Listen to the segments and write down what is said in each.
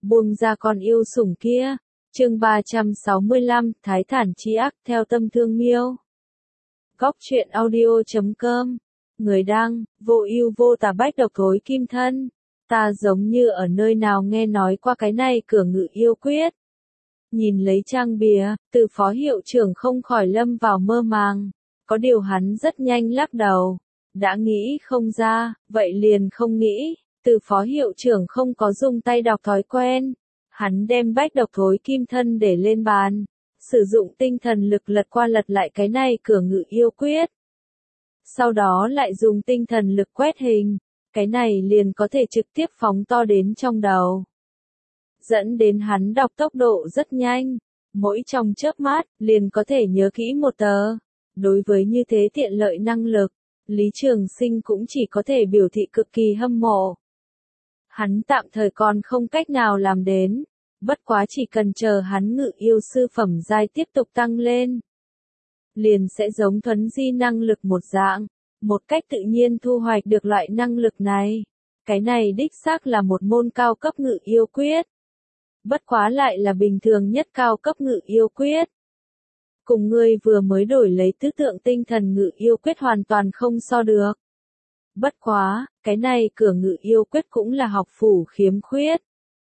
buông ra con yêu sủng kia. Chương 365, Thái Thản Chi Ác theo tâm thương miêu. Góc truyện audio.com. Người đăng, vô ưu vô tà bách độc thối kim thân. Ta giống như ở nơi nào nghe nói qua cái này cửa ngự yêu quyết. Nhìn lấy trang bìa, từ phó hiệu trưởng không khỏi lâm vào mơ màng. Có điều hắn rất nhanh lắc đầu. Đã nghĩ không ra, vậy liền không nghĩ. Từ phó hiệu trưởng không có dùng tay đọc thói quen. Hắn đem bách độc thối kim thân để lên bàn. Sử dụng tinh thần lực lật qua lật lại cái này cửa ngự yêu quyết. Sau đó lại dùng tinh thần lực quét hình. Cái này liền có thể trực tiếp phóng to đến trong đầu. Dẫn đến hắn đọc tốc độ rất nhanh. Mỗi trong chớp mắt, liền có thể nhớ kỹ một tờ. Đối với như thế tiện lợi năng lực, Lý Trường Sinh cũng chỉ có thể biểu thị cực kỳ hâm mộ. Hắn tạm thời còn không cách nào làm đến. Bất quá chỉ cần chờ hắn ngự yêu sư phẩm giai tiếp tục tăng lên. Liền sẽ giống thuấn di năng lực một dạng. Một cách tự nhiên thu hoạch được loại năng lực này. Cái này đích xác là một môn cao cấp ngự yêu quyết. Bất quá lại là bình thường nhất cao cấp ngự yêu quyết. Cùng ngươi vừa mới đổi lấy tứ tượng tinh thần ngự yêu quyết hoàn toàn không so được. Bất quá, cái này cửa ngự yêu quyết cũng là học phủ khiếm khuyết.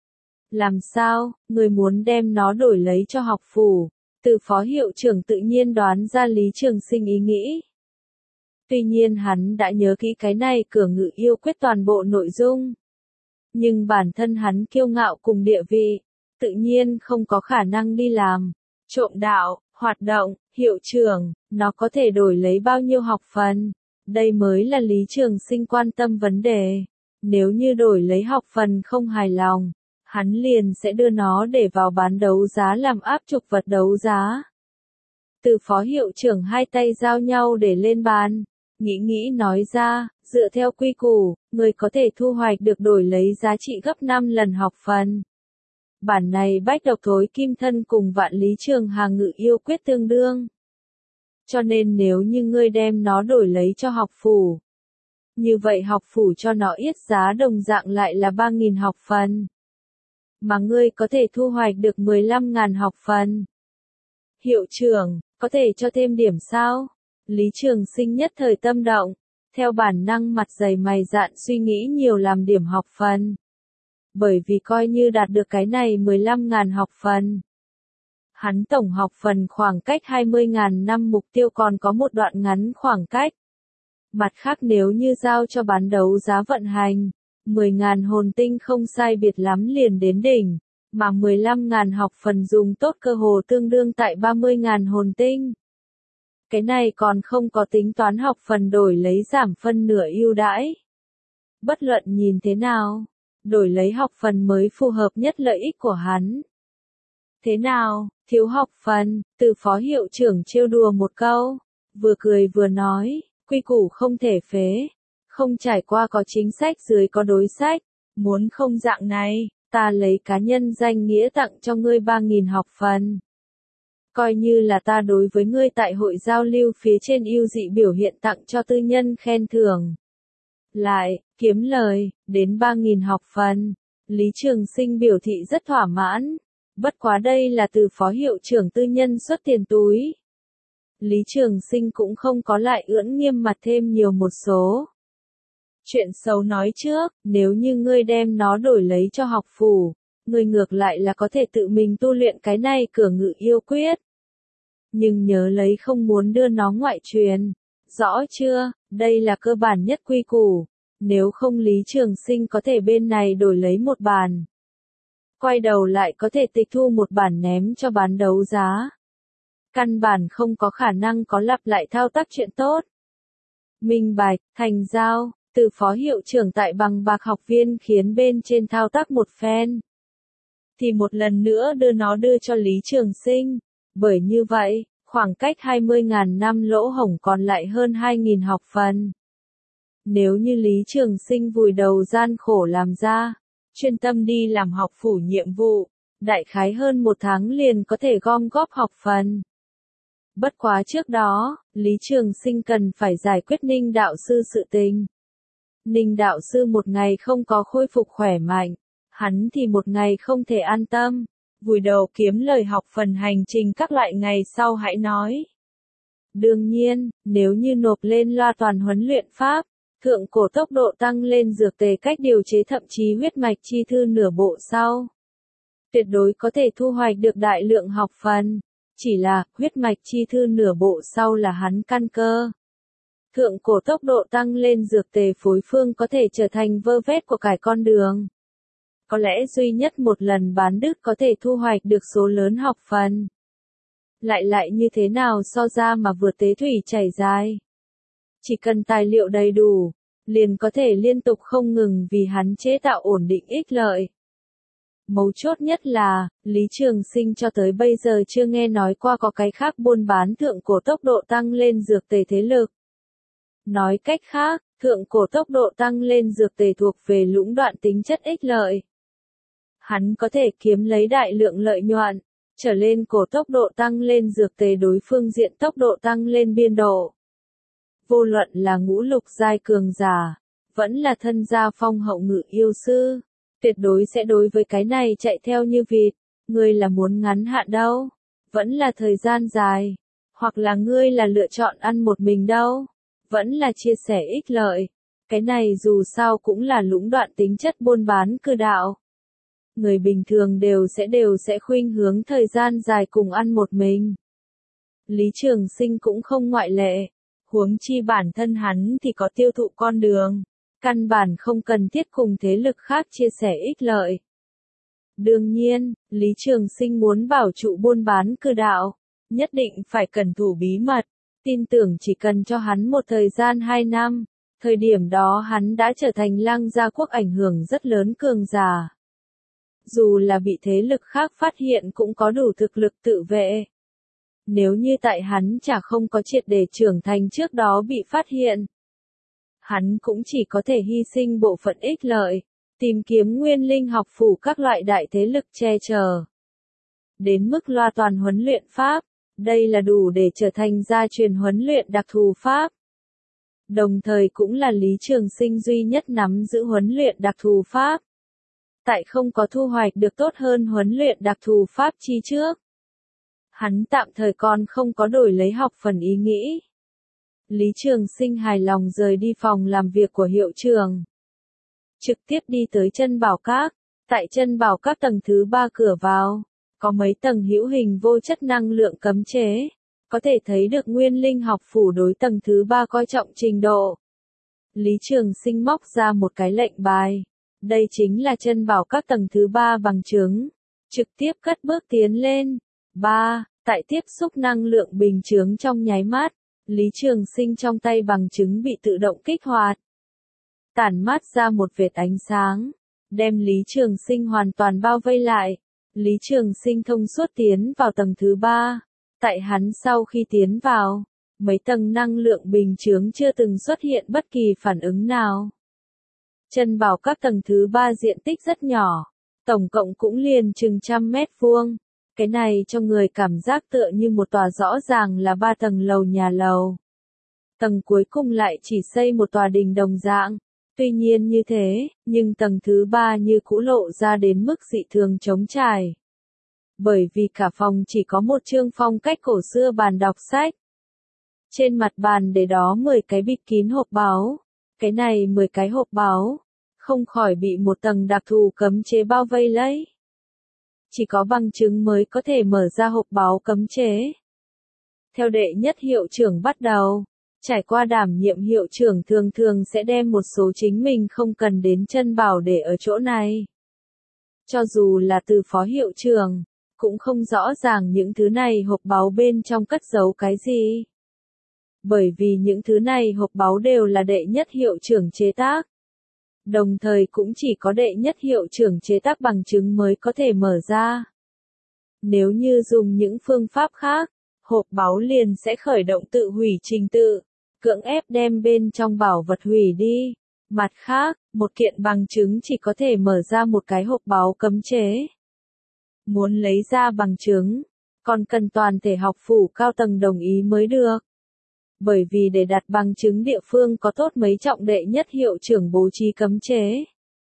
Làm sao, người muốn đem nó đổi lấy cho học phủ? Từ phó hiệu trưởng tự nhiên đoán ra Lý Trường Sinh ý nghĩ. Tuy nhiên hắn đã nhớ kỹ cái này cửa ngự yêu quyết toàn bộ nội dung. Nhưng bản thân hắn kiêu ngạo cùng địa vị, tự nhiên không có khả năng đi làm. Trộm đạo, hoạt động, hiệu trưởng, nó có thể đổi lấy bao nhiêu học phần? Đây mới là Lý Trường Sinh quan tâm vấn đề. Nếu như đổi lấy học phần không hài lòng, hắn liền sẽ đưa nó để vào bán đấu giá làm áp trục vật đấu giá. Từ phó hiệu trưởng hai tay giao nhau để lên bàn. Nghĩ nói ra, dựa theo quy củ, người có thể thu hoạch được đổi lấy giá trị gấp 5 lần học phần. Bản này bách độc thối kim thân cùng vạn lý trường hà ngự yêu quyết tương đương. Cho nên nếu như ngươi đem nó đổi lấy cho học phủ, như vậy học phủ cho nó yết giá đồng dạng lại là 3.000 học phần. Mà ngươi có thể thu hoạch được 15.000 học phần. Hiệu trưởng, có thể cho thêm điểm sao? Lý Trường Sinh nhất thời tâm động, theo bản năng mặt dày mày dạn suy nghĩ nhiều làm điểm học phần. Bởi vì coi như đạt được cái này 15.000 học phần. Hắn tổng học phần khoảng cách 20.000 năm mục tiêu còn có một đoạn ngắn khoảng cách. Mặt khác nếu như giao cho bán đấu giá vận hành, 10.000 hồn tinh không sai biệt lắm liền đến đỉnh, mà 15.000 học phần dùng tốt cơ hồ tương đương tại 30.000 hồn tinh. Cái này còn không có tính toán học phần đổi lấy giảm phân nửa ưu đãi. Bất luận nhìn thế nào, đổi lấy học phần mới phù hợp nhất lợi ích của hắn. Thế nào, thiếu học phần, từ phó hiệu trưởng trêu đùa một câu, vừa cười vừa nói, quy củ không thể phế, không trải qua có chính sách dưới có đối sách, muốn không dạng này, ta lấy cá nhân danh nghĩa tặng cho ngươi 3.000 học phần. Coi như là ta đối với ngươi tại hội giao lưu phía trên ưu dị biểu hiện tặng cho tư nhân khen thưởng. Lại, kiếm lời, đến 3.000 học phần. Lý Trường Sinh biểu thị rất thỏa mãn. Bất quá đây là từ phó hiệu trưởng tư nhân xuất tiền túi. Lý Trường Sinh cũng không có lại ưỡn nghiêm mặt thêm nhiều một số. Chuyện xấu nói trước, nếu như ngươi đem nó đổi lấy cho học phủ, ngươi ngược lại là có thể tự mình tu luyện cái này cửa ngự yêu quyết. Nhưng nhớ lấy không muốn đưa nó ngoại truyền. Rõ chưa, đây là cơ bản nhất quy củ. Nếu không Lý Trường Sinh có thể bên này đổi lấy một bản. Quay đầu lại có thể tịch thu một bản ném cho bán đấu giá. Căn bản không có khả năng có lặp lại thao tác chuyện tốt. Minh bạch, thành giao, từ phó hiệu trưởng tại bằng bạc học viên khiến bên trên thao tác một phen. Thì một lần nữa đưa cho Lý Trường Sinh. Bởi như vậy, khoảng cách 20.000 năm lỗ hổng còn lại hơn 2.000 học phần. Nếu như Lý Trường Sinh vùi đầu gian khổ làm ra, chuyên tâm đi làm học phủ nhiệm vụ, đại khái hơn 1 tháng liền có thể gom góp học phần. Bất quá trước đó, Lý Trường Sinh cần phải giải quyết Ninh đạo sư sự tình. Ninh đạo sư một ngày không có khôi phục khỏe mạnh, Hắn thì một ngày không thể an tâm, vùi đầu kiếm lời học phần hành trình các loại ngày sau hãy nói. Đương nhiên, nếu như nộp lên loa toàn huấn luyện pháp, thượng cổ tốc độ tăng lên dược tề cách điều chế thậm chí huyết mạch chi thư nửa bộ sau, tuyệt đối có thể thu hoạch được đại lượng học phần, chỉ là huyết mạch chi thư nửa bộ sau là hắn căn cơ. Thượng cổ tốc độ tăng lên dược tề phối phương có thể trở thành vơ vét của cải con đường. Có lẽ duy nhất một lần bán đứt có thể thu hoạch được số lớn học phần. Lại như thế nào so ra mà vượt tế thủy chảy dài. Chỉ cần tài liệu đầy đủ, liền có thể liên tục không ngừng vì hắn chế tạo ổn định ích lợi. Mấu chốt nhất là, Lý Trường Sinh cho tới bây giờ chưa nghe nói qua có cái khác buôn bán thượng cổ tốc độ tăng lên dược tề thế lực. Nói cách khác, thượng cổ tốc độ tăng lên dược tề thuộc về lũng đoạn tính chất ích lợi. Hắn có thể kiếm lấy đại lượng lợi nhuận, trở lên cổ tốc độ tăng lên dược tề đối phương diện tốc độ tăng lên biên độ. Vô luận là ngũ lục giai cường giả, vẫn là thân gia phong hậu ngự yêu sư, tuyệt đối sẽ đối với cái này chạy theo như vịt. Ngươi là muốn ngắn hạn đâu, vẫn là thời gian dài, hoặc là ngươi là lựa chọn ăn một mình đâu, vẫn là chia sẻ ích lợi. Cái này dù sao cũng là lũng đoạn tính chất buôn bán cư đạo. Người bình thường đều sẽ khuynh hướng thời gian dài cùng ăn một mình. Lý Trường Sinh cũng không ngoại lệ, huống chi bản thân hắn thì có tiêu thụ con đường, căn bản không cần thiết cùng thế lực khác chia sẻ ích lợi. Đương nhiên, Lý Trường Sinh muốn bảo trụ buôn bán cư đạo, nhất định phải cẩn thủ bí mật, tin tưởng chỉ cần cho hắn một thời gian 2 năm, thời điểm đó hắn đã trở thành Lăng Gia quốc ảnh hưởng rất lớn cường giả. Dù là bị thế lực khác phát hiện cũng có đủ thực lực tự vệ. Nếu như tại hắn chả không có triệt để trưởng thành trước đó bị phát hiện, hắn cũng chỉ có thể hy sinh bộ phận ích lợi, tìm kiếm nguyên linh học phủ các loại đại thế lực che chở. Đến mức loa toàn huấn luyện pháp, đây là đủ để trở thành gia truyền huấn luyện đặc thù pháp. Đồng thời cũng là Lý Trường Sinh duy nhất nắm giữ huấn luyện đặc thù pháp. Tại không có thu hoạch được tốt hơn huấn luyện đặc thù pháp chi trước, hắn tạm thời còn không có đổi lấy học phần ý nghĩ. Lý Trường Sinh hài lòng rời đi phòng làm việc của hiệu trưởng, trực tiếp đi tới Chân Bảo Các. Tại Chân Bảo Các tầng thứ 3 cửa vào, có mấy tầng hữu hình vô chất năng lượng cấm chế, có thể thấy được nguyên linh học phủ đối tầng thứ 3 coi trọng trình độ. Lý Trường Sinh móc ra một cái lệnh bài. Đây chính là Chân Bảo Các tầng thứ 3 bằng chứng. Trực tiếp cất bước tiến lên. 3. Tại tiếp xúc năng lượng bình chướng trong nháy mắt, Lý Trường Sinh trong tay bằng chứng bị tự động kích hoạt. Tản mát ra một vệt ánh sáng, đem Lý Trường Sinh hoàn toàn bao vây lại. Lý Trường Sinh thông suốt tiến vào tầng thứ 3. Tại hắn sau khi tiến vào, mấy tầng năng lượng bình chướng chưa từng xuất hiện bất kỳ phản ứng nào. Chân Bảo Các tầng thứ 3 diện tích rất nhỏ, tổng cộng cũng liền chừng 100 mét vuông. Cái này cho người cảm giác tựa như một tòa rõ ràng là 3 tầng lầu nhà lầu. Tầng cuối cùng lại chỉ xây một tòa đình đồng dạng. Tuy nhiên như thế, nhưng tầng thứ 3 như cũ lộ ra đến mức dị thường trống trải. Bởi vì cả phòng chỉ có một chương phong cách cổ xưa bàn đọc sách. Trên mặt bàn để đó 10 cái bịt kín hộp báu. Cái này 10 cái hộp báu, không khỏi bị một tầng đặc thù cấm chế bao vây lấy. Chỉ có bằng chứng mới có thể mở ra hộp báu cấm chế. Theo đệ nhất hiệu trưởng bắt đầu, trải qua đảm nhiệm hiệu trưởng thường sẽ đem một số chính mình không cần đến chân bảo để ở chỗ này. Cho dù là từ phó hiệu trưởng, cũng không rõ ràng những thứ này hộp báu bên trong cất giấu cái gì. Bởi vì những thứ này hộp báu đều là đệ nhất hiệu trưởng chế tác. Đồng thời cũng chỉ có đệ nhất hiệu trưởng chế tác bằng chứng mới có thể mở ra. Nếu như dùng những phương pháp khác, hộp báu liền sẽ khởi động tự hủy trình tự, cưỡng ép đem bên trong bảo vật hủy đi. Mặt khác, một kiện bằng chứng chỉ có thể mở ra một cái hộp báu cấm chế. Muốn lấy ra bằng chứng, còn cần toàn thể học phủ cao tầng đồng ý mới được. Bởi vì để đặt bằng chứng địa phương có tốt mấy trọng đệ nhất hiệu trưởng bố trí cấm chế.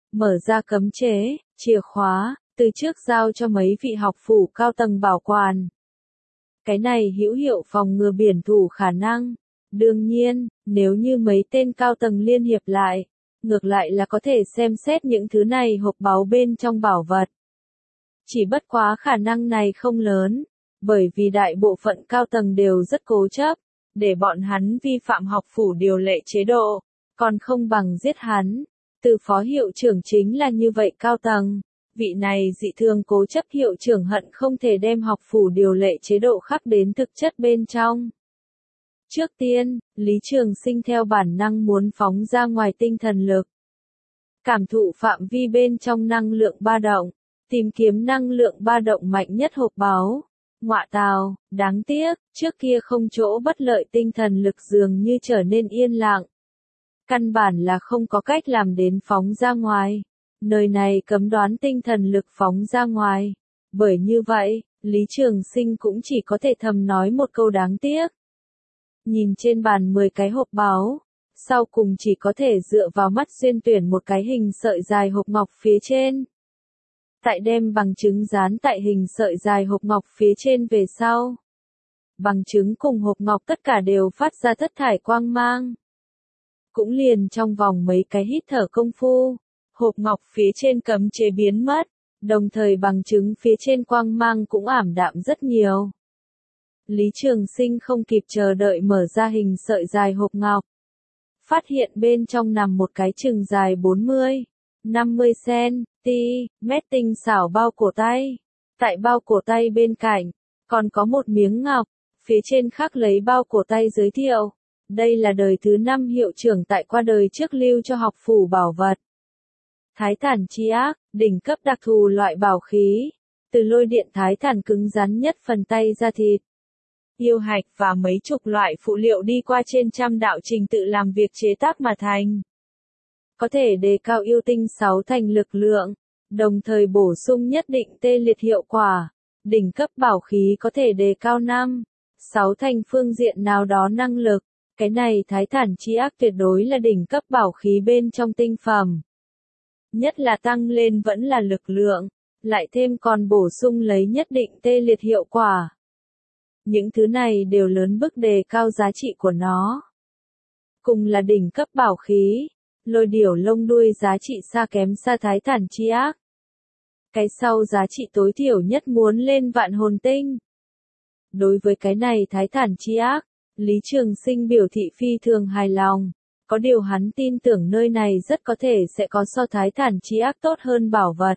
mở ra cấm chế, chìa khóa, từ trước giao cho mấy vị học phủ cao tầng bảo quản. Cái này hữu hiệu phòng ngừa biển thủ khả năng. Đương nhiên, nếu như mấy tên cao tầng liên hiệp lại, ngược lại là có thể xem xét những thứ này hộp báu bên trong bảo vật. Chỉ bất quá khả năng này không lớn, bởi vì đại bộ phận cao tầng đều rất cố chấp, để bọn hắn vi phạm học phủ điều lệ chế độ, còn không bằng giết hắn. Từ phó hiệu trưởng chính là như vậy cao tầng, vị này dị thường cố chấp hiệu trưởng hận không thể đem học phủ điều lệ chế độ khắc đến thực chất bên trong. Trước tiên, Lý Trường Sinh theo bản năng muốn phóng ra ngoài tinh thần lực. Cảm thụ phạm vi bên trong năng lượng ba động, tìm kiếm năng lượng ba động mạnh nhất hộp báu. Ngọa tào, đáng tiếc, trước kia không chỗ bất lợi tinh thần lực dường như trở nên yên lặng. Căn bản là không có cách làm đến phóng ra ngoài. Nơi này cấm đoán tinh thần lực phóng ra ngoài. Bởi như vậy, Lý Trường Sinh cũng chỉ có thể thầm nói một câu đáng tiếc. Nhìn trên bàn 10 cái hộp báu, sau cùng chỉ có thể dựa vào mắt xuyên tuyển một cái hình sợi dài hộp ngọc phía trên. Tại đem bằng chứng dán tại hình sợi dài hộp ngọc phía trên về sau. Bằng chứng cùng hộp ngọc tất cả đều phát ra thất thải quang mang. Cũng liền trong vòng mấy cái hít thở công phu, hộp ngọc phía trên cấm chế biến mất, đồng thời bằng chứng phía trên quang mang cũng ảm đạm rất nhiều. Lý Trường Sinh không kịp chờ đợi mở ra hình sợi dài hộp ngọc. Phát hiện bên trong nằm một cái chừng dài 40-50 cm tinh xảo bao cổ tay. Tại bao cổ tay bên cạnh, còn có một miếng ngọc, phía trên khắc lấy bao cổ tay giới thiệu. Đây là đời thứ 5 hiệu trưởng tại qua đời trước lưu cho học phủ bảo vật. Thái Thản Chi Ác, đỉnh cấp đặc thù loại bảo khí. Từ lôi điện thái thản cứng rắn nhất phần tay ra thịt. Yêu hạch và mấy chục loại phụ liệu đi qua trên trăm đạo trình tự làm việc chế tác mà thành. Có thể đề cao yêu tinh 6 thành lực lượng, đồng thời bổ sung nhất định tê liệt hiệu quả. Đỉnh cấp bảo khí có thể đề cao 5-6 thành phương diện nào đó năng lực. Cái này Thái Thản Chi Ác tuyệt đối là đỉnh cấp bảo khí bên trong tinh phẩm. Nhất là tăng lên vẫn là lực lượng, lại thêm còn bổ sung lấy nhất định tê liệt hiệu quả. Những thứ này đều lớn bức đề cao giá trị của nó. Cùng là đỉnh cấp bảo khí, lôi điểu lông đuôi giá trị xa kém xa Thái Thản Chi Ác. Cái sau giá trị tối thiểu nhất muốn lên vạn hồn tinh. Đối với cái này Thái Thản Chi Ác, Lý Trường Sinh biểu thị phi thường hài lòng. Có điều hắn tin tưởng nơi này rất có thể sẽ có so Thái Thản Chi Ác tốt hơn bảo vật.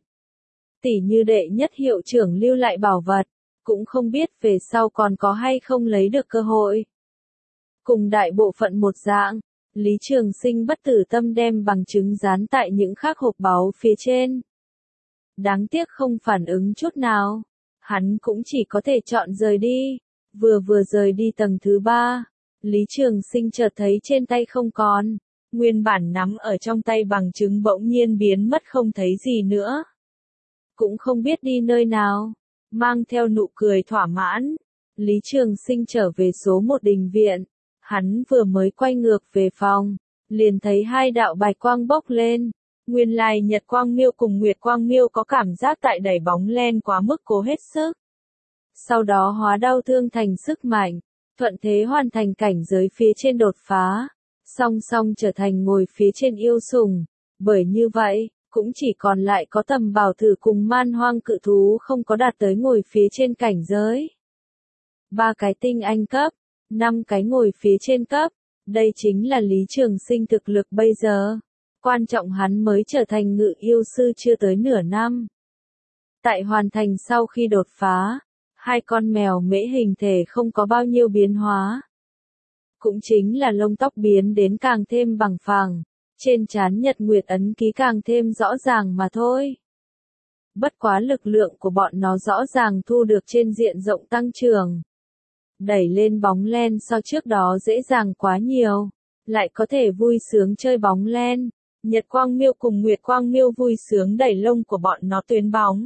Tỉ như đệ nhất hiệu trưởng lưu lại bảo vật, cũng không biết về sau còn có hay không lấy được cơ hội. Cùng đại bộ phận một dạng, Lý Trường Sinh bất tử tâm đem bằng chứng dán tại những khác hộp báu phía trên. Đáng tiếc không phản ứng chút nào, hắn cũng chỉ có thể chọn rời đi. Vừa rời đi tầng thứ 3, Lý Trường Sinh chợt thấy trên tay không còn, nguyên bản nắm ở trong tay bằng chứng bỗng nhiên biến mất không thấy gì nữa. Cũng không biết đi nơi nào, mang theo nụ cười thỏa mãn, Lý Trường Sinh trở về số 1 đình viện, hắn vừa mới quay ngược về phòng, liền thấy 2 đạo bạch quang bốc lên. Nguyên lai Nhật Quang Miêu cùng Nguyệt Quang Miêu có cảm giác tại đẩy bóng len quá mức cố hết sức. Sau đó hóa đau thương thành sức mạnh, thuận thế hoàn thành cảnh giới phía trên đột phá, song song trở thành ngồi phía trên yêu sùng. Bởi như vậy, cũng chỉ còn lại có Tầm Bảo Thử cùng Man Hoang Cự Thú không có đạt tới ngồi phía trên cảnh giới. 3 cái tinh anh cấp, 5 cái ngồi phía trên cấp, đây chính là Lý Trường Sinh thực lực bây giờ. Quan trọng hắn mới trở thành ngự yêu sư chưa tới nửa năm. Tại hoàn thành sau khi đột phá, 2 con mèo mễ hình thể không có bao nhiêu biến hóa. Cũng chính là lông tóc biến đến càng thêm bằng phẳng, trên trán nhật nguyệt ấn ký càng thêm rõ ràng mà thôi. Bất quá lực lượng của bọn nó rõ ràng thu được trên diện rộng tăng trưởng. Đẩy lên bóng len so trước đó dễ dàng quá nhiều, lại có thể vui sướng chơi bóng len. Nhật Quang Miêu cùng Nguyệt Quang Miêu vui sướng đẩy lông của bọn nó tuyến bóng.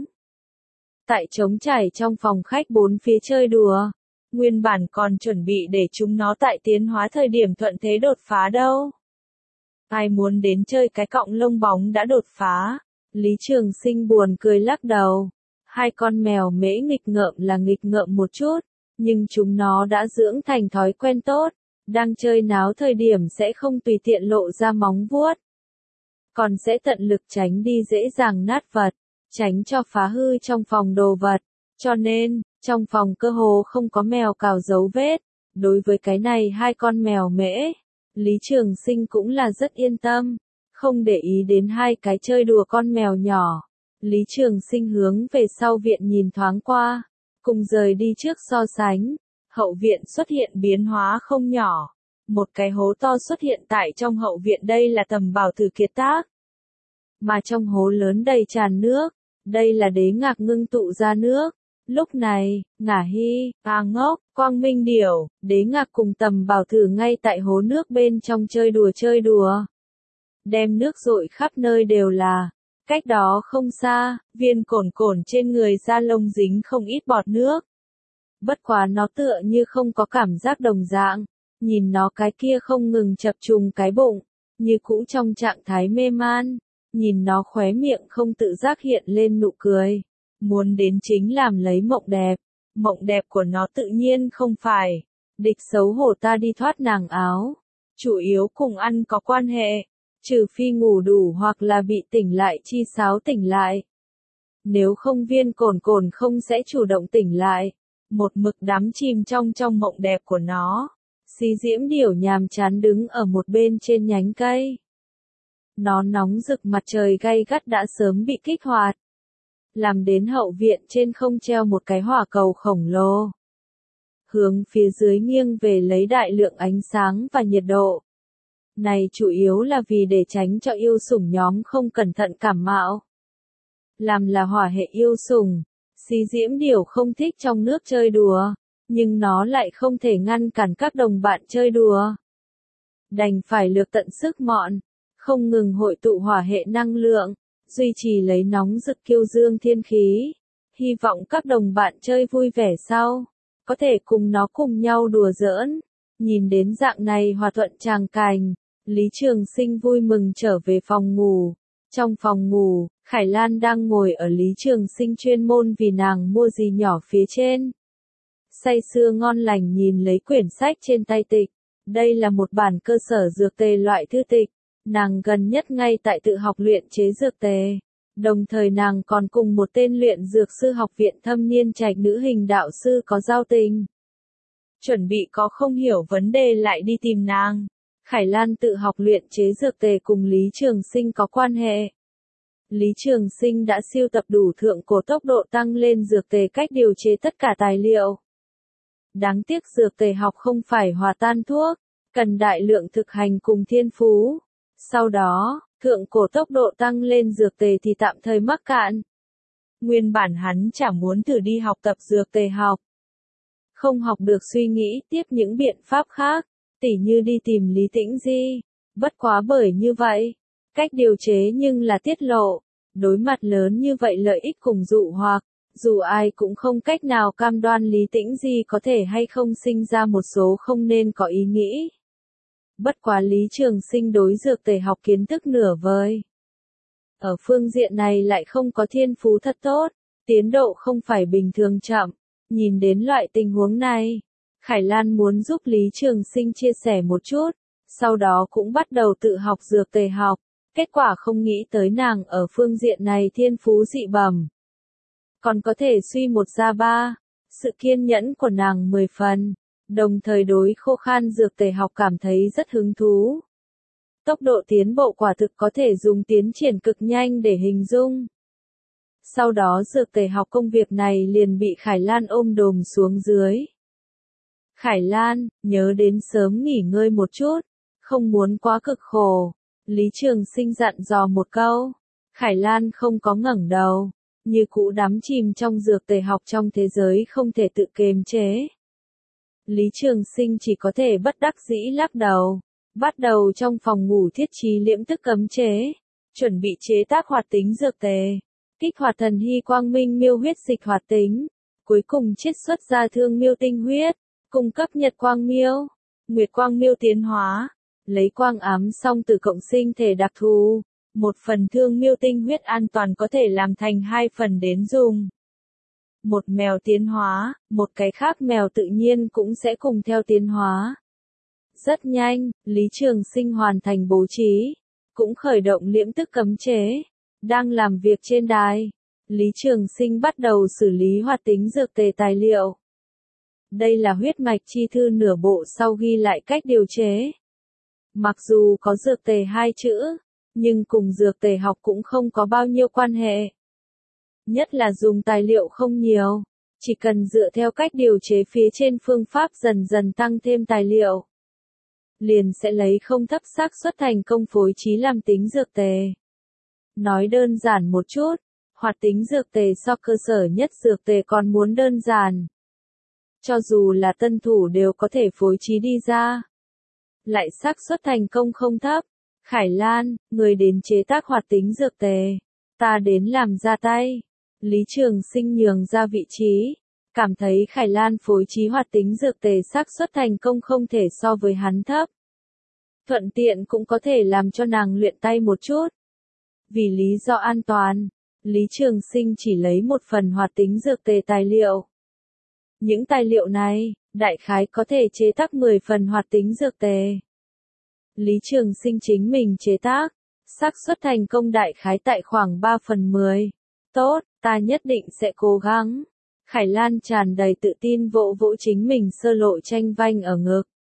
Tại trống trải trong phòng khách bốn phía chơi đùa, nguyên bản còn chuẩn bị để chúng nó tại tiến hóa thời điểm thuận thế đột phá đâu. Ai muốn đến chơi cái cọng lông bóng đã đột phá. Lý Trường Sinh buồn cười lắc đầu. Hai con mèo mễ nghịch ngợm là nghịch ngợm một chút, nhưng chúng nó đã dưỡng thành thói quen tốt. Đang chơi náo thời điểm sẽ không tùy tiện lộ ra móng vuốt, còn sẽ tận lực tránh đi dễ dàng nát vật, tránh cho phá hư trong phòng đồ vật. Cho nên, trong phòng cơ hồ không có mèo cào dấu vết. Đối với cái này hai con mèo mễ, Lý Trường Sinh cũng là rất yên tâm, không để ý đến hai cái chơi đùa con mèo nhỏ. Lý Trường Sinh hướng về sau viện nhìn thoáng qua, cùng rời đi trước so sánh. Hậu viện xuất hiện biến hóa không nhỏ. Một cái hố to xuất hiện tại trong hậu viện, đây là Tầm Bảo Thử kiệt tác. Mà trong hố lớn đầy tràn nước, đây là Đế Ngạc ngưng tụ ra nước. Lúc này, Ngả Hy, A Ngốc, Quang Minh Điểu, Đế Ngạc cùng Tầm Bảo Thử ngay tại hố nước bên trong chơi đùa. Đem nước dội khắp nơi đều là. Cách đó không xa, Viên Cổn Cổn trên người da lông dính không ít bọt nước. Bất quá nó tựa như không có cảm giác đồng dạng, nhìn nó cái kia không ngừng chập trùng cái bụng, như cũ trong trạng thái mê man, nhìn nó khóe miệng không tự giác hiện lên nụ cười, muốn đến chính làm lấy mộng đẹp của nó tự nhiên không phải, địch xấu hổ ta đi thoát nàng áo, chủ yếu cùng ăn có quan hệ, trừ phi ngủ đủ hoặc là bị tỉnh lại chi sáo tỉnh lại. Nếu không Viên Cổn Cổn không sẽ chủ động tỉnh lại. Một mực đắm chìm trong mộng đẹp của nó. Xí Diễm Điểu nhàm chán đứng ở một bên trên nhánh cây. Nó nóng rực mặt trời gay gắt đã sớm bị kích hoạt. Làm đến hậu viện trên không treo một cái hỏa cầu khổng lồ. Hướng phía dưới nghiêng về lấy đại lượng ánh sáng và nhiệt độ. Này chủ yếu là vì để tránh cho yêu sủng nhóm không cẩn thận cảm mạo. Làm là hỏa hệ yêu sủng. Xí Diễm Điểu không thích trong nước chơi đùa, nhưng nó lại không thể ngăn cản các đồng bạn chơi đùa. Đành phải lược tận sức mọn, không ngừng hội tụ hỏa hệ năng lượng, duy trì lấy nóng rực kiêu dương thiên khí. Hy vọng các đồng bạn chơi vui vẻ sau, có thể cùng nó cùng nhau đùa giỡn. Nhìn đến dạng này hòa thuận tràng cảnh, Lý Trường Sinh vui mừng trở về phòng ngủ. Trong phòng ngủ, Khải Lan đang ngồi ở Lý Trường Sinh chuyên môn vì nàng mua gì nhỏ phía trên. Say sưa ngon lành nhìn lấy quyển sách trên tay tịch. Đây là một bản cơ sở dược tề loại thư tịch. Nàng gần nhất ngay tại tự học luyện chế dược tề. Đồng thời nàng còn cùng một tên luyện dược sư học viện thâm niên trạch nữ hình đạo sư có giao tình. Chuẩn bị có không hiểu vấn đề lại đi tìm nàng. Khải Lan tự học luyện chế dược tề cùng Lý Trường Sinh có quan hệ. Lý Trường Sinh đã sưu tập đủ thượng cổ tốc độ tăng lên dược tề cách điều chế tất cả tài liệu. Đáng tiếc dược tề học không phải hòa tan thuốc, cần đại lượng thực hành cùng thiên phú. Sau đó, thượng cổ tốc độ tăng lên dược tề thì tạm thời mắc cạn. Nguyên bản hắn chả muốn thử đi học tập dược tề học. Không học được suy nghĩ tiếp những biện pháp khác, tỉ như đi tìm Lý Tĩnh Di. Bất quá bởi như vậy, cách điều chế nhưng là tiết lộ. Đối mặt lớn như vậy lợi ích cùng dụ hoặc, dù ai cũng không cách nào cam đoan Lý Tĩnh Di có thể hay không sinh ra một số không nên có ý nghĩ. Bất quá Lý Trường Sinh đối dược tề học kiến thức nửa vời. Ở phương diện này lại không có thiên phú thật tốt, tiến độ không phải bình thường chậm. Nhìn đến loại tình huống này, Khải Lan muốn giúp Lý Trường Sinh chia sẻ một chút, sau đó cũng bắt đầu tự học dược tề học. Kết quả không nghĩ tới nàng ở phương diện này thiên phú dị bẩm. Còn có thể suy một ra ba, sự kiên nhẫn của nàng 10 phần, đồng thời đối khô khan dược tề học cảm thấy rất hứng thú. Tốc độ tiến bộ quả thực có thể dùng tiến triển cực nhanh để hình dung. Sau đó dược tề học công việc này liền bị Khải Lan ôm đồm xuống dưới. Khải Lan, nhớ đến sớm nghỉ ngơi một chút, không muốn quá cực khổ. Lý Trường Sinh dặn dò một câu. Khải Lan không có ngẩng đầu, như cũ đắm chìm trong dược tề học trong thế giới không thể tự kiềm chế. Lý Trường Sinh chỉ có thể bất đắc dĩ lắc đầu, bắt đầu trong phòng ngủ thiết trí liễm tức cấm chế, chuẩn bị chế tác hoạt tính dược tề, kích hoạt thần hy quang minh miêu huyết dịch hoạt tính, cuối cùng chiết xuất ra thương miêu tinh huyết, cung cấp nhật quang miêu, nguyệt quang miêu tiến hóa. lấy quang ám song tử cộng sinh thể đặc thù. Một phần thương miêu tinh huyết an toàn có thể làm thành 2 phần đến dùng. Một mèo tiến hóa, một cái khác mèo tự nhiên cũng sẽ cùng theo tiến hóa. Rất nhanh, Lý Trường Sinh hoàn thành bố trí, cũng khởi động liễm tức cấm chế. Đang làm việc trên đài, Lý Trường Sinh bắt đầu xử lý hoạt tính dược tề tài liệu. Đây là huyết mạch chi thư nửa bộ sau ghi lại cách điều chế. Mặc dù có dược tề 2 chữ, nhưng cùng dược tề học cũng không có bao nhiêu quan hệ. Nhất là dùng tài liệu không nhiều, chỉ cần dựa theo cách điều chế phía trên phương pháp dần dần tăng thêm tài liệu, liền sẽ lấy không thấp xác suất thành công phối trí làm tính dược tề. Nói đơn giản một chút, hoạt tính dược tề so cơ sở nhất dược tề còn muốn đơn giản. Cho dù là tân thủ đều có thể phối trí đi ra. Lại xác suất thành công không thấp. Khải Lan, người đến chế tác hoạt tính dược tề. Ta đến làm ra tay. Lý Trường Sinh nhường ra vị trí. Cảm thấy Khải Lan phối trí hoạt tính dược tề xác suất thành công không thể so với hắn thấp. Thuận tiện cũng có thể làm cho nàng luyện tay một chút. Vì lý do an toàn, Lý Trường Sinh chỉ lấy một phần hoạt tính dược tề tài liệu. Những tài liệu này, đại khái có thể chế tác 10 phần hoạt tính dược tề. Lý Trường Sinh chính mình chế tác, xác suất thành công đại khái tại khoảng 3 phần 10. Tốt, ta nhất định sẽ cố gắng. Khải Lan tràn đầy tự tin vỗ vỗ chính mình sơ lộ tranh vanh ở ngực.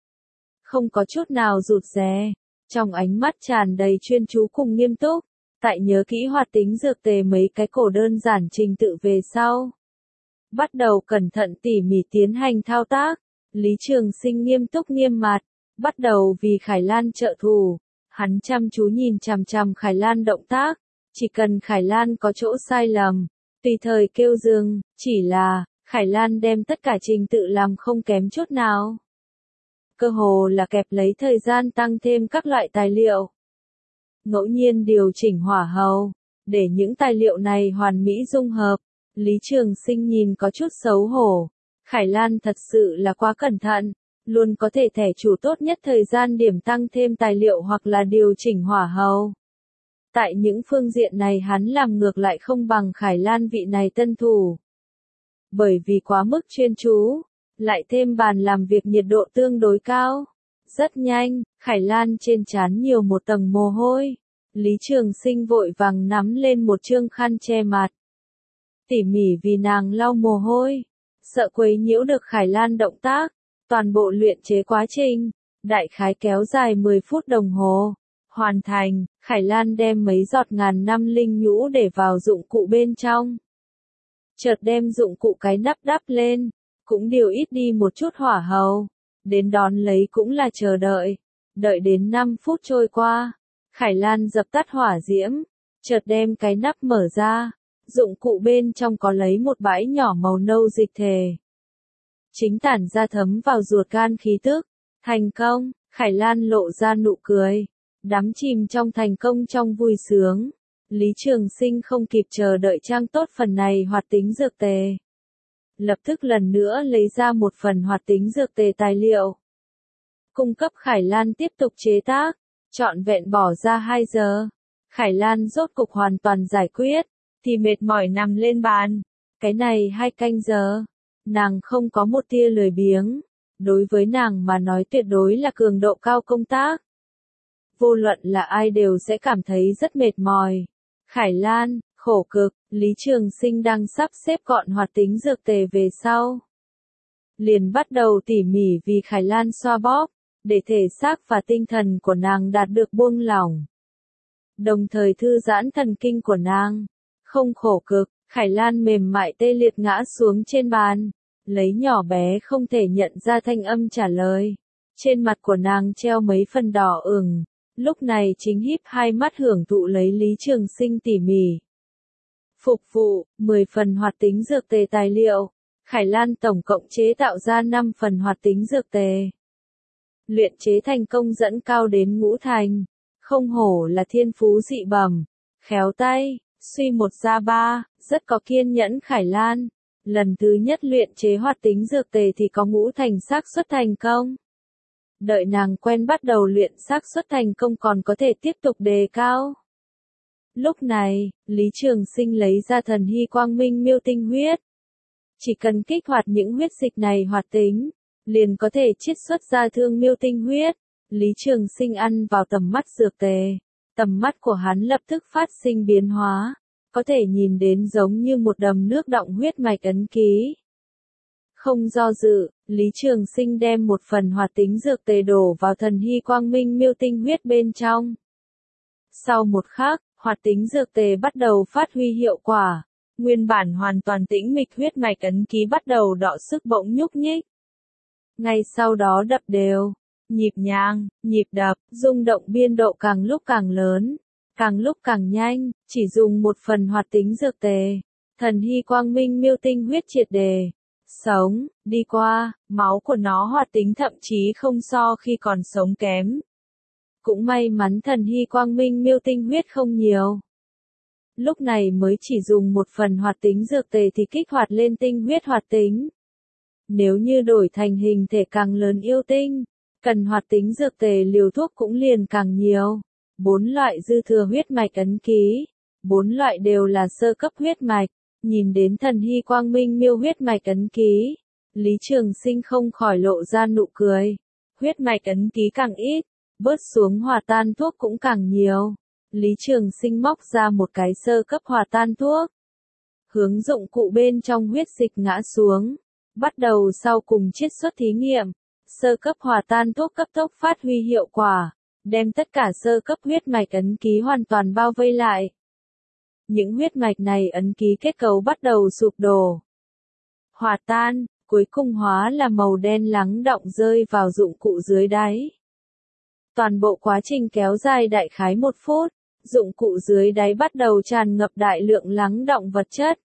Không có chút nào rụt rè, trong ánh mắt tràn đầy chuyên chú cùng nghiêm túc. Tại nhớ kỹ hoạt tính dược tề mấy cái cổ đơn giản trình tự về sau. Bắt đầu cẩn thận tỉ mỉ tiến hành thao tác. Lý Trường Sinh nghiêm túc nghiêm mặt, bắt đầu vì Khải Lan trợ thủ. Hắn chăm chú nhìn chằm chằm Khải Lan động tác, chỉ cần Khải Lan có chỗ sai lầm, tùy thời kêu dừng, chỉ là, Khải Lan đem tất cả trình tự làm không kém chút nào. Cơ hồ là kẹp lấy thời gian tăng thêm các loại tài liệu. Ngẫu nhiên điều chỉnh hỏa hầu, để những tài liệu này hoàn mỹ dung hợp. Lý Trường Sinh nhìn có chút xấu hổ. Khải Lan thật sự là quá cẩn thận, luôn có thể thẻ chủ tốt nhất thời gian điểm tăng thêm tài liệu hoặc là điều chỉnh hỏa hầu. Tại những phương diện này hắn làm ngược lại không bằng Khải Lan vị này tân thủ. Bởi vì quá mức chuyên chú, lại thêm bàn làm việc nhiệt độ tương đối cao. Rất nhanh, Khải Lan trên trán nhiều một tầng mồ hôi. Lý Trường Sinh vội vàng nắm lên một chương khăn che mặt. Tỉ mỉ vì nàng lau mồ hôi. Sợ quấy nhiễu được Khải Lan động tác. Toàn bộ luyện chế quá trình, đại khái kéo dài 10 phút đồng hồ. Hoàn thành, Khải Lan đem mấy giọt ngàn năm linh nhũ để vào dụng cụ bên trong. Chợt đem dụng cụ cái nắp đắp lên, cũng điều ít đi một chút hỏa hầu. Đến đón lấy cũng là chờ đợi. Đợi đến 5 phút trôi qua, Khải Lan dập tắt hỏa diễm, chợt đem cái nắp mở ra. Dụng cụ bên trong có lấy một bãi nhỏ màu nâu dịch thể. Chính tản ra thấm vào ruột gan khí tức. Thành công, Khải Lan lộ ra nụ cười. Đắm chìm trong thành công trong vui sướng. Lý Trường Sinh không kịp chờ đợi trang tốt phần này hoạt tính dược tề. Lập tức lần nữa lấy ra một phần hoạt tính dược tề tài liệu. Cung cấp Khải Lan tiếp tục chế tác. Trọn vẹn bỏ ra 2 giờ. Khải Lan rốt cục hoàn toàn giải quyết. Thì mệt mỏi nằm lên bàn. Cái này 2 canh giờ. Nàng không có một tia lười biếng. Đối với nàng mà nói tuyệt đối là cường độ cao công tác. Vô luận là ai đều sẽ cảm thấy rất mệt mỏi. Khải Lan, khổ cực, Lý Trường Sinh đang sắp xếp gọn hoạt tính dược tề về sau. Liền bắt đầu tỉ mỉ vì Khải Lan xoa bóp, để thể xác và tinh thần của nàng đạt được buông lỏng. Đồng thời thư giãn thần kinh của nàng. Không khổ cực, Khải Lan mềm mại tê liệt ngã xuống trên bàn. Lấy nhỏ bé không thể nhận ra thanh âm trả lời. Trên mặt của nàng treo mấy phần đỏ ửng. Lúc này chính híp hai mắt hưởng thụ lấy Lý Trường Sinh tỉ mỉ. Phục vụ, 10 phần hoạt tính dược tề tài liệu. Khải Lan tổng cộng chế tạo ra 5 phần hoạt tính dược tề. Luyện chế thành công dẫn cao đến ngũ thành. Không hổ là thiên phú dị bẩm. Khéo tay, suy một ra ba, rất có kiên nhẫn Khải Lan. Lần thứ nhất luyện chế hoạt tính dược tề thì có ngũ thành xác suất thành công. Đợi nàng quen bắt đầu luyện xác suất thành công còn có thể tiếp tục đề cao. Lúc này, Lý Trường Sinh lấy ra thần hy quang minh miêu tinh huyết. Chỉ cần kích hoạt những huyết dịch này hoạt tính, liền có thể chiết xuất ra thương miêu tinh huyết. Lý Trường Sinh ăn vào tầm mắt dược tề. Tầm mắt của hắn lập tức phát sinh biến hóa, có thể nhìn đến giống như một đầm nước đọng huyết mạch ấn ký. Không do dự, Lý Trường Sinh đem một phần hoạt tính dược tề đổ vào thần hy quang minh miêu tinh huyết bên trong. Sau một khắc, hoạt tính dược tề bắt đầu phát huy hiệu quả. Nguyên bản hoàn toàn tĩnh mịch huyết mạch ấn ký bắt đầu đọ sức bỗng nhúc nhích. Ngay sau đó đập đều, nhịp nhàng, nhịp đập, rung động biên độ càng lúc càng lớn, càng lúc càng nhanh, chỉ dùng một phần hoạt tính dược tề. Thần hy quang minh miêu tinh huyết triệt đề, sống, đi qua, máu của nó hoạt tính thậm chí không so khi còn sống kém. Cũng may mắn thần hy quang minh miêu tinh huyết không nhiều. Lúc này mới chỉ dùng một phần hoạt tính dược tề thì kích hoạt lên tinh huyết hoạt tính. Nếu như đổi thành hình thể càng lớn yêu tinh, cần hoạt tính dược tề liều thuốc cũng liền càng nhiều. 4 loại dư thừa huyết mạch ấn ký, 4 loại đều là sơ cấp huyết mạch. Nhìn đến thần hy quang minh miêu huyết mạch ấn ký, Lý Trường Sinh không khỏi lộ ra nụ cười. Huyết mạch ấn ký càng ít, bớt xuống hòa tan thuốc cũng càng nhiều. Lý Trường Sinh móc ra một cái sơ cấp hòa tan thuốc. Hướng dụng cụ bên trong huyết dịch ngã xuống. Bắt đầu sau cùng chiết xuất thí nghiệm. Sơ cấp hòa tan thuốc cấp tốc phát huy hiệu quả. Đem tất cả sơ cấp huyết mạch ấn ký hoàn toàn bao vây lại. Những huyết mạch này ấn ký kết cấu bắt đầu sụp đổ. Hòa tan, cuối cùng hóa là màu đen lắng đọng rơi vào dụng cụ dưới đáy. Toàn bộ quá trình kéo dài đại khái 1 phút, dụng cụ dưới đáy bắt đầu tràn ngập đại lượng lắng đọng vật chất.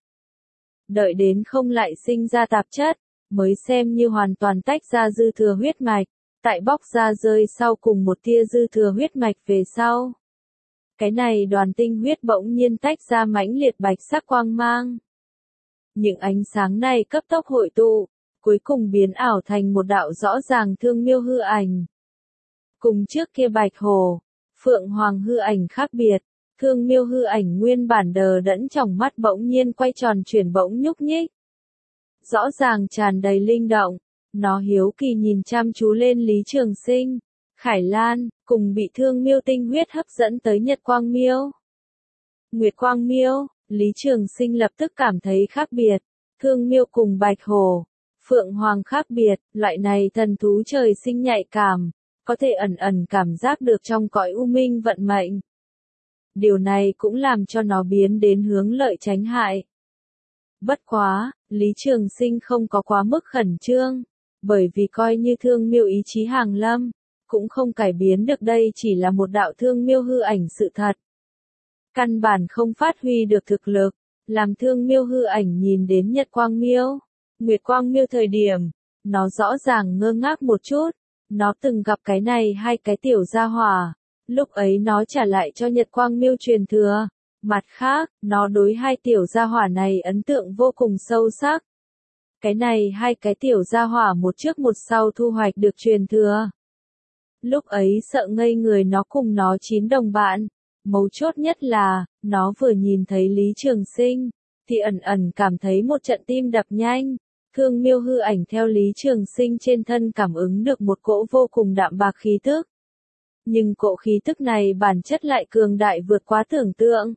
Đợi đến không lại sinh ra tạp chất, mới xem như hoàn toàn tách ra dư thừa huyết mạch, tại bóc ra rơi sau cùng một tia dư thừa huyết mạch về sau. Cái này đoàn tinh huyết bỗng nhiên tách ra mãnh liệt bạch sắc quang mang. Những ánh sáng này cấp tốc hội tụ, cuối cùng biến ảo thành một đạo rõ ràng thương miêu hư ảnh. Cùng trước kia bạch hồ, phượng hoàng hư ảnh khác biệt, thương miêu hư ảnh nguyên bản đờ đẫn trong mắt bỗng nhiên quay tròn chuyển bỗng nhúc nhích. Rõ ràng tràn đầy linh động, nó hiếu kỳ nhìn chăm chú lên Lý Trường Sinh, Khải Lan, cùng bị thương miêu tinh huyết hấp dẫn tới Nhật Quang Miêu. Nguyệt Quang Miêu, Lý Trường Sinh lập tức cảm thấy khác biệt, thương miêu cùng bạch hồ, phượng hoàng khác biệt, loại này thần thú trời sinh nhạy cảm, có thể ẩn ẩn cảm giác được trong cõi u minh vận mệnh. Điều này cũng làm cho nó biến đến hướng lợi tránh hại. Bất quá, Lý Trường Sinh không có quá mức khẩn trương, bởi vì coi như thương miêu ý chí hàng lâm, cũng không cải biến được đây chỉ là một đạo thương miêu hư ảnh sự thật. Căn bản không phát huy được thực lực, làm thương miêu hư ảnh nhìn đến Nhật Quang Miêu, Nguyệt Quang Miêu thời điểm, nó rõ ràng ngơ ngác một chút, nó từng gặp cái này hai cái tiểu gia hỏa, lúc ấy nó trả lại cho Nhật Quang Miêu truyền thừa. Mặt khác, nó đối hai tiểu gia hỏa này ấn tượng vô cùng sâu sắc. Cái này hai cái tiểu gia hỏa một trước một sau thu hoạch được truyền thừa. Lúc ấy sợ ngây người nó cùng nó 9 đồng bạn. Mấu chốt nhất là, nó vừa nhìn thấy Lý Trường Sinh, thì ẩn ẩn cảm thấy một trận tim đập nhanh. Thương miêu hư ảnh theo Lý Trường Sinh trên thân cảm ứng được một cỗ vô cùng đạm bạc khí tức. Nhưng cỗ khí tức này bản chất lại cường đại vượt quá tưởng tượng.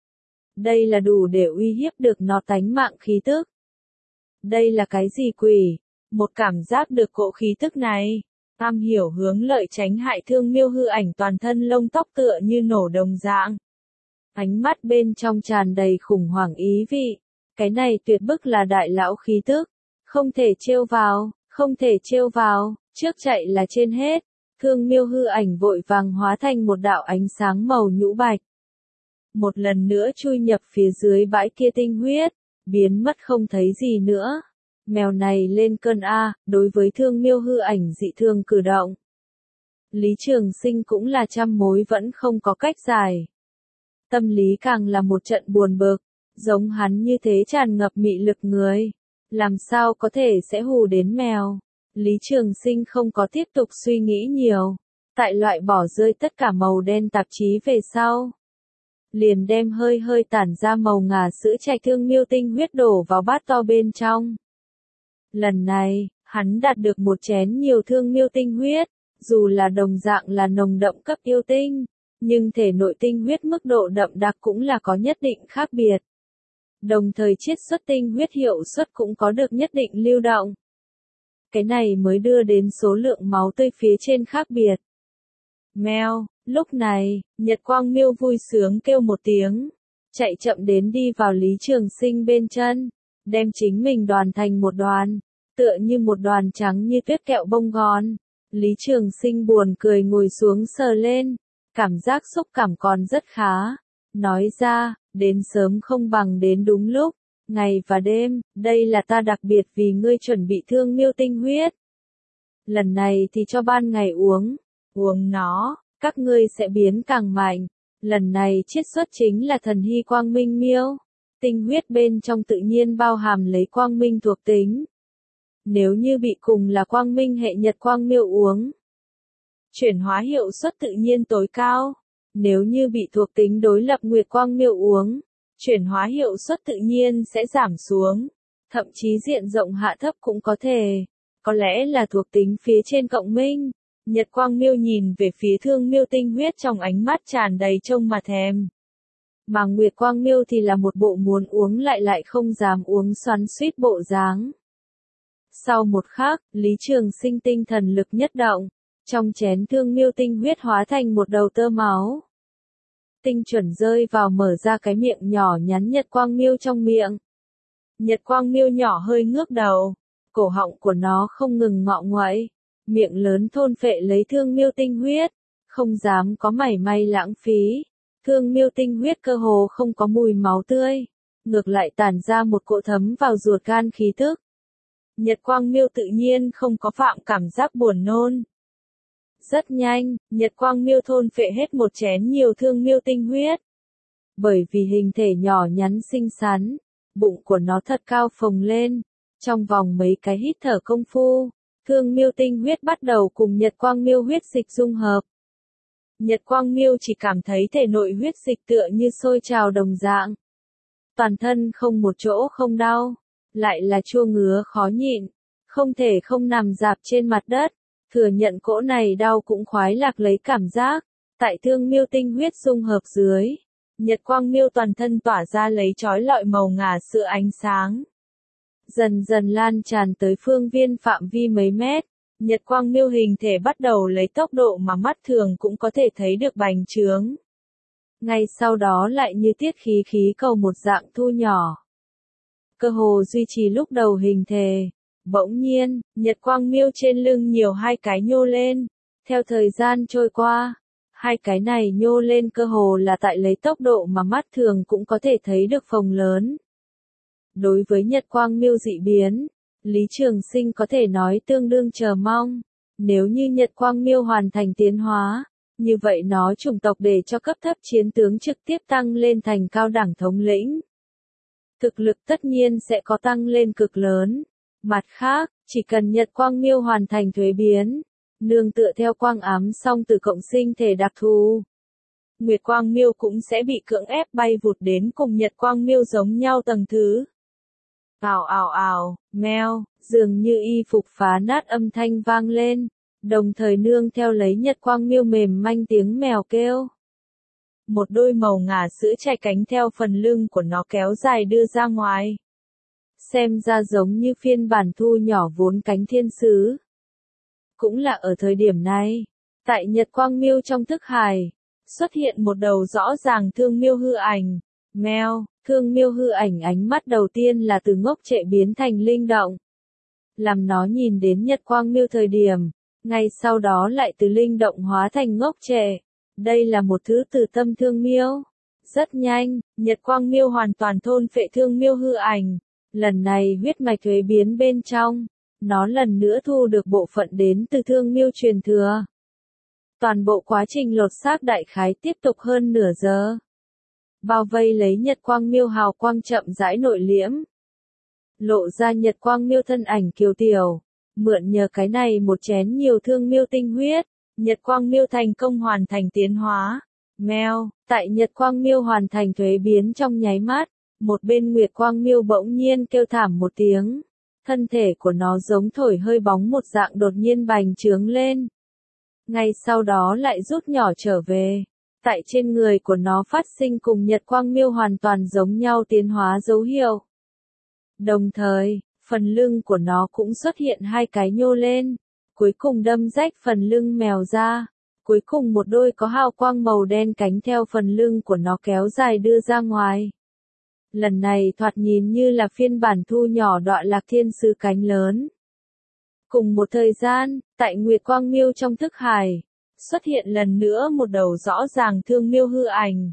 Đây là đủ để uy hiếp được nó tánh mạng khí tức. Đây là cái gì quỷ? Một cảm giác được cỗ khí tức này. Am hiểu hướng lợi tránh hại thương miêu hư ảnh toàn thân lông tóc tựa như nổ đồng dạng. Ánh mắt bên trong tràn đầy khủng hoảng ý vị. Cái này tuyệt bức là đại lão khí tức. Không thể trêu vào, không thể trêu vào, trước chạy là trên hết. Thương miêu hư ảnh vội vàng hóa thành một đạo ánh sáng màu nhũ bạch. Một lần nữa chui nhập phía dưới bãi kia tinh huyết, biến mất không thấy gì nữa. Mèo này lên cơn A, đối với thương miêu hư ảnh dị thường cử động. Lý Trường Sinh cũng là trăm mối vẫn không có cách giải. Tâm lý càng là một trận buồn bực, giống hắn như thế tràn ngập mị lực người. Làm sao có thể sẽ hù đến mèo? Lý Trường Sinh không có tiếp tục suy nghĩ nhiều. Tại loại bỏ rơi tất cả màu đen tạp chí về sau. Liền đem hơi hơi tản ra màu ngà sữa chạch thương miêu tinh huyết đổ vào bát to bên trong. Lần này, hắn đạt được một chén nhiều thương miêu tinh huyết, dù là đồng dạng là nồng đậm cấp yêu tinh, nhưng thể nội tinh huyết mức độ đậm đặc cũng là có nhất định khác biệt. Đồng thời chiết xuất tinh huyết hiệu suất cũng có được nhất định lưu động. Cái này mới đưa đến số lượng máu tươi phía trên khác biệt. Mèo, lúc này, Nhật Quang Miêu vui sướng kêu một tiếng, chạy chậm đến đi vào Lý Trường Sinh bên chân, đem chính mình đoàn thành một đoàn, tựa như một đoàn trắng như tuyết kẹo bông gòn. Lý Trường Sinh buồn cười ngồi xuống sờ lên, cảm giác xúc cảm còn rất khá. Nói ra, đến sớm không bằng đến đúng lúc, ngày và đêm, đây là ta đặc biệt vì ngươi chuẩn bị thương miêu tinh huyết. Lần này thì cho ban ngày uống, uống nó, các ngươi sẽ biến càng mạnh. Lần này chiết xuất chính là thần hy quang minh miêu. Tinh huyết bên trong tự nhiên bao hàm lấy quang minh thuộc tính. Nếu như bị cùng là quang minh hệ nhật quang miêu uống, chuyển hóa hiệu suất tự nhiên tối cao. Nếu như bị thuộc tính đối lập nguyệt quang miêu uống, chuyển hóa hiệu suất tự nhiên sẽ giảm xuống. Thậm chí diện rộng hạ thấp cũng có thể. Có lẽ là thuộc tính phía trên cộng minh. Nhật Quang Miêu nhìn về phía thương miêu tinh huyết trong ánh mắt tràn đầy trông mà thèm. Mà Nguyệt Quang Miêu thì là một bộ muốn uống lại không dám uống xoắn xuýt bộ dáng. Sau một khắc, Lý Trường Sinh tinh thần lực nhất động, trong chén thương miêu tinh huyết hóa thành một đầu tơ máu. Tinh chuẩn rơi vào mở ra cái miệng nhỏ nhắn Nhật Quang Miêu trong miệng. Nhật Quang Miêu nhỏ hơi ngước đầu, cổ họng của nó không ngừng ngọ nguậy. Miệng lớn thôn phệ lấy thương miêu tinh huyết, không dám có mảy may lãng phí. Thương miêu tinh huyết cơ hồ không có mùi máu tươi, ngược lại tản ra một cỗ thấm vào ruột gan khí tức. Nhật Quang Miêu tự nhiên không có phạm cảm giác buồn nôn. Rất nhanh, Nhật Quang Miêu thôn phệ hết một chén nhiều thương miêu tinh huyết. Bởi vì hình thể nhỏ nhắn xinh xắn, bụng của nó thật cao phồng lên, trong vòng mấy cái hít thở công phu. Thương miêu tinh huyết bắt đầu cùng Nhật Quang Miêu huyết dịch dung hợp. Nhật Quang Miêu chỉ cảm thấy thể nội huyết dịch tựa như sôi trào đồng dạng. Toàn thân không một chỗ không đau, lại là chua ngứa khó nhịn, không thể không nằm rạp trên mặt đất, thừa nhận cỗ này đau cũng khoái lạc lấy cảm giác. Tại thương miêu tinh huyết dung hợp dưới, Nhật Quang Miêu toàn thân tỏa ra lấy chói lọi màu ngà sữa ánh sáng. Dần dần lan tràn tới phương viên phạm vi mấy mét, Nhật Quang Miêu hình thể bắt đầu lấy tốc độ mà mắt thường cũng có thể thấy được bành trướng. Ngay sau đó lại như tiết khí cầu một dạng thu nhỏ. Cơ hồ duy trì lúc đầu hình thể. Bỗng nhiên, Nhật Quang Miêu trên lưng nhiều hai cái nhô lên. Theo thời gian trôi qua, hai cái này nhô lên cơ hồ là tại lấy tốc độ mà mắt thường cũng có thể thấy được phồng lớn. Đối với Nhật Quang Miêu dị biến, Lý Trường Sinh có thể nói tương đương chờ mong. Nếu như Nhật Quang Miêu hoàn thành tiến hóa, như vậy nó chủng tộc để cho cấp thấp chiến tướng trực tiếp tăng lên thành cao đẳng thống lĩnh. Thực lực tất nhiên sẽ có tăng lên cực lớn. Mặt khác, chỉ cần Nhật Quang Miêu hoàn thành thuế biến, nương tựa theo quang ám song tử cộng sinh thể đặc thù, Nguyệt Quang Miêu cũng sẽ bị cưỡng ép bay vụt đến cùng Nhật Quang Miêu giống nhau tầng thứ. Ào ào ào, meo, dường như y phục phá nát âm thanh vang lên, đồng thời nương theo lấy Nhật Quang Miêu mềm manh tiếng mèo kêu. Một đôi màu ngà sữa chai cánh theo phần lưng của nó kéo dài đưa ra ngoài. Xem ra giống như phiên bản thu nhỏ vốn cánh thiên sứ. Cũng là ở thời điểm này, tại Nhật Quang Miêu trong thức hải, xuất hiện một đầu rõ ràng thương miêu hư ảnh. Meo, thương miêu hư ảnh ánh mắt đầu tiên là từ ngốc trệ biến thành linh động. Làm nó nhìn đến Nhật Quang Miêu thời điểm, ngay sau đó lại từ linh động hóa thành ngốc trệ. Đây là một thứ từ tâm thương miêu. Rất nhanh, Nhật Quang Miêu hoàn toàn thôn phệ thương miêu hư ảnh. Lần này huyết mạch thuế biến bên trong, nó lần nữa thu được bộ phận đến từ thương miêu truyền thừa. Toàn bộ quá trình lột xác đại khái tiếp tục hơn nửa giờ. Bao vây lấy Nhật Quang Miêu hào quang chậm rãi nội liễm. Lộ ra Nhật Quang Miêu thân ảnh kiều tiểu, Mượn nhờ cái này một chén nhiều thương miêu tinh huyết, Nhật Quang Miêu thành công hoàn thành tiến hóa. Mèo, tại Nhật Quang Miêu hoàn thành thuế biến trong nháy mắt, một bên Nguyệt Quang Miêu bỗng nhiên kêu thảm một tiếng. Thân thể của nó giống thổi hơi bóng một dạng đột nhiên bành trướng lên. Ngay sau đó lại rút nhỏ trở về. Tại trên người của nó phát sinh cùng Nhật Quang Miêu hoàn toàn giống nhau tiến hóa dấu hiệu. Đồng thời, phần lưng của nó cũng xuất hiện hai cái nhô lên, cuối cùng đâm rách phần lưng mèo ra. Cuối cùng một đôi có hào quang màu đen cánh theo phần lưng của nó kéo dài đưa ra ngoài. Lần này thoạt nhìn như là phiên bản thu nhỏ Đọa Lạc Thiên Sứ cánh lớn. Cùng một thời gian, tại Nguyệt Quang Miêu trong thức hải, xuất hiện lần nữa một đầu rõ ràng thương miêu hư ảnh.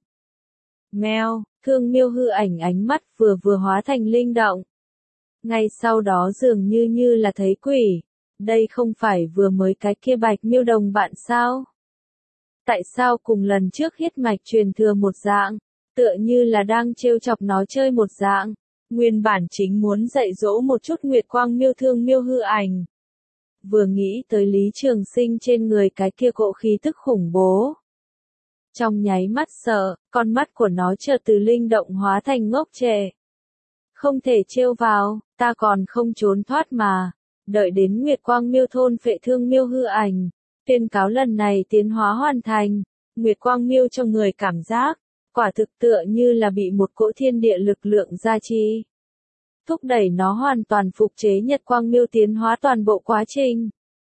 Mèo, thương miêu hư ảnh ánh mắt vừa hóa thành linh động. Ngay sau đó dường như là thấy quỷ. Đây không phải vừa mới cái kia bạch miêu đồng bạn sao? Tại sao cùng lần trước huyết mạch truyền thừa một dạng, tựa như là đang trêu chọc nó chơi một dạng, nguyên bản chính muốn dạy dỗ một chút Nguyệt Quang Miêu thương miêu hư ảnh. Vừa nghĩ tới Lý Trường Sinh trên người cái kia cỗ khí tức khủng bố. Trong nháy mắt sợ, con mắt của nó chợt từ linh động hóa thành ngốc trệ. Không thể trêu vào, ta còn không trốn thoát mà. Đợi đến Nguyệt Quang Miêu thôn phệ thương miêu hư ảnh, tuyên cáo lần này tiến hóa hoàn thành, Nguyệt Quang Miêu trong người cảm giác, quả thực tựa như là bị một cỗ thiên địa lực lượng gia trì. Thúc đẩy nó hoàn toàn phục chế Nhật Quang Miêu tiến hóa toàn bộ quá trình.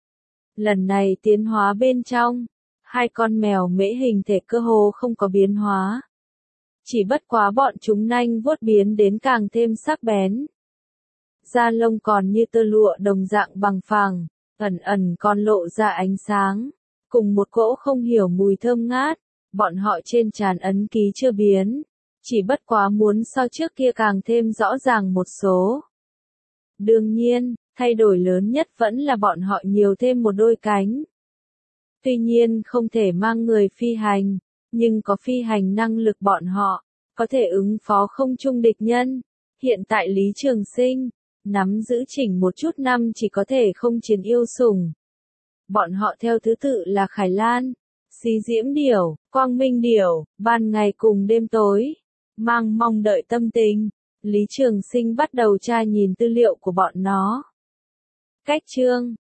Lần này tiến hóa bên trong, hai con mèo mễ hình thể cơ hồ không có biến hóa. Chỉ bất quá bọn chúng nanh vuốt biến đến càng thêm sắc bén. Da lông còn như tơ lụa đồng dạng bằng phẳng, ẩn còn lộ ra ánh sáng, cùng một cỗ không hiểu mùi thơm ngát, bọn họ trên trán ấn ký chưa biến, chỉ bất quá muốn so trước kia càng thêm rõ ràng một số. Đương nhiên, thay đổi lớn nhất vẫn là bọn họ nhiều thêm một đôi cánh. Tuy nhiên không thể mang người phi hành, nhưng có phi hành năng lực bọn họ, có thể ứng phó không trung địch nhân. Hiện tại Lý Trường Sinh nắm giữ chỉnh một chút năm chỉ có thể không chiến yêu sủng. Bọn họ theo thứ tự là Khải Lan, Xí Diễm Điểu, Quang Minh Điểu, ban ngày cùng đêm tối. Mang mong đợi tâm tình, Lý Trường Sinh bắt đầu tra nhìn tư liệu của bọn nó. Cách chương